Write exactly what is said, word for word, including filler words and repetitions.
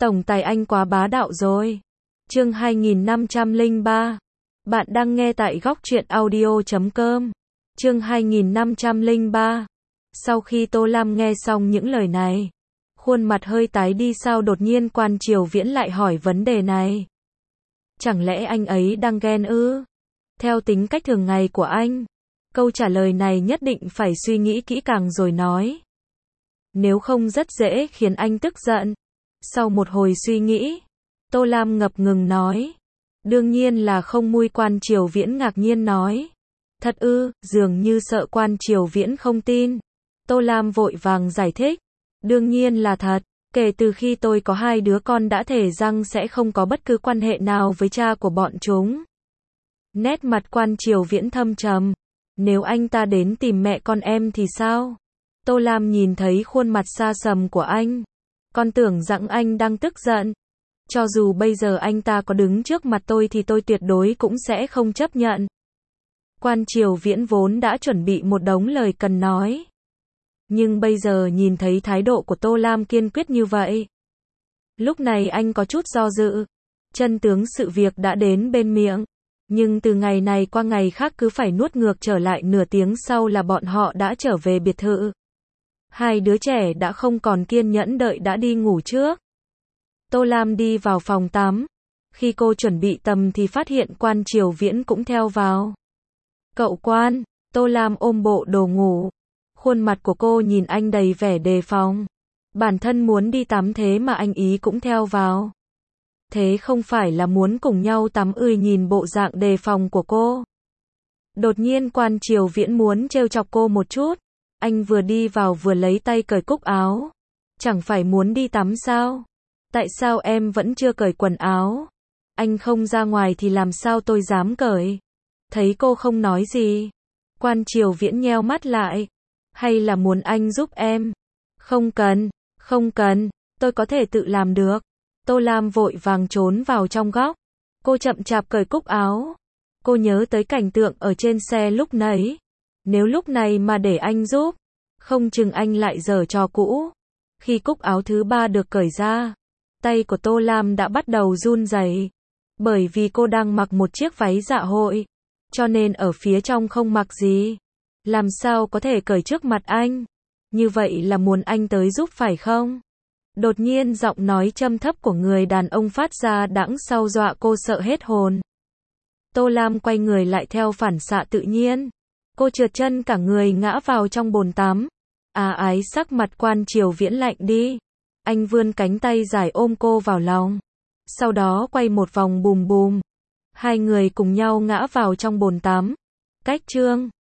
Tổng tài anh quá bá đạo rồi. Chương hai nghìn năm trăm lẻ ba. Bạn đang nghe tại góc truyện audio chấm com. Chương hai nghìn năm trăm lẻ ba. Sau khi Tô Lam nghe xong những lời này, khuôn mặt hơi tái đi, sao đột nhiên Quan Triều Viễn lại hỏi vấn đề này? Chẳng lẽ anh ấy đang ghen ư? Theo tính cách thường ngày của anh, câu trả lời này nhất định phải suy nghĩ kỹ càng rồi nói. Nếu không rất dễ khiến anh tức giận. Sau một hồi suy nghĩ, Tô Lam ngập ngừng nói. Đương nhiên là không. Mui Quan Triều Viễn ngạc nhiên nói. Thật ư? Dường như sợ Quan Triều Viễn không tin. Tô Lam vội vàng giải thích. Đương nhiên là thật. Kể từ khi tôi có hai đứa con đã thề rằng sẽ không có bất cứ quan hệ nào với cha của bọn chúng. Nét mặt Quan Triều Viễn thâm trầm. Nếu anh ta đến tìm mẹ con em thì sao? Tô Lam nhìn thấy khuôn mặt xa sầm của anh. Con tưởng rằng anh đang tức giận. Cho dù bây giờ anh ta có đứng trước mặt tôi thì tôi tuyệt đối cũng sẽ không chấp nhận. Quan Triều Viễn vốn đã chuẩn bị một đống lời cần nói. Nhưng bây giờ nhìn thấy thái độ của Tô Lam kiên quyết như vậy. Lúc này anh có chút do dự. Chân tướng sự việc đã đến bên miệng. Nhưng từ ngày này qua ngày khác cứ phải nuốt ngược trở lại. Nửa tiếng sau là bọn họ đã trở về biệt thự. Hai đứa trẻ đã không còn kiên nhẫn đợi đã đi ngủ trước. Tô Lam đi vào phòng tắm. Khi cô chuẩn bị tắm thì phát hiện Quan Triều Viễn cũng theo vào. Cậu Quan, Tô Lam ôm bộ đồ ngủ. Khuôn mặt của cô nhìn anh đầy vẻ đề phòng. Bản thân muốn đi tắm thế mà anh ý cũng theo vào. Thế không phải là muốn cùng nhau tắm ư? Nhìn bộ dạng đề phòng của cô. Đột nhiên Quan Triều Viễn muốn trêu chọc cô một chút. Anh vừa đi vào vừa lấy tay cởi cúc áo. Chẳng phải muốn đi tắm sao? Tại sao em vẫn chưa cởi quần áo? Anh không ra ngoài thì làm sao tôi dám cởi? Thấy cô không nói gì. Quan Triều Viễn nheo mắt lại. Hay là muốn anh giúp em? Không cần, không cần, tôi có thể tự làm được. Tô Lam vội vàng trốn vào trong góc. Cô chậm chạp cởi cúc áo. Cô nhớ tới cảnh tượng ở trên xe lúc nãy. Nếu lúc này mà để anh giúp, không chừng anh lại giở trò cũ. Khi cúc áo thứ ba được cởi ra, tay của Tô Lam đã bắt đầu run rẩy. Bởi vì cô đang mặc một chiếc váy dạ hội, cho nên ở phía trong không mặc gì. Làm sao có thể cởi trước mặt anh? Như vậy là muốn anh tới giúp phải không? Đột nhiên giọng nói trầm thấp của người đàn ông phát ra đằng sau dọa cô sợ hết hồn. Tô Lam quay người lại theo phản xạ tự nhiên. Cô trượt chân cả người ngã vào trong bồn tắm. À ái, sắc mặt Quan Triều Viễn lạnh đi. Anh vươn cánh tay dài ôm cô vào lòng. Sau đó quay một vòng bùm bùm. Hai người cùng nhau ngã vào trong bồn tắm. Cách chương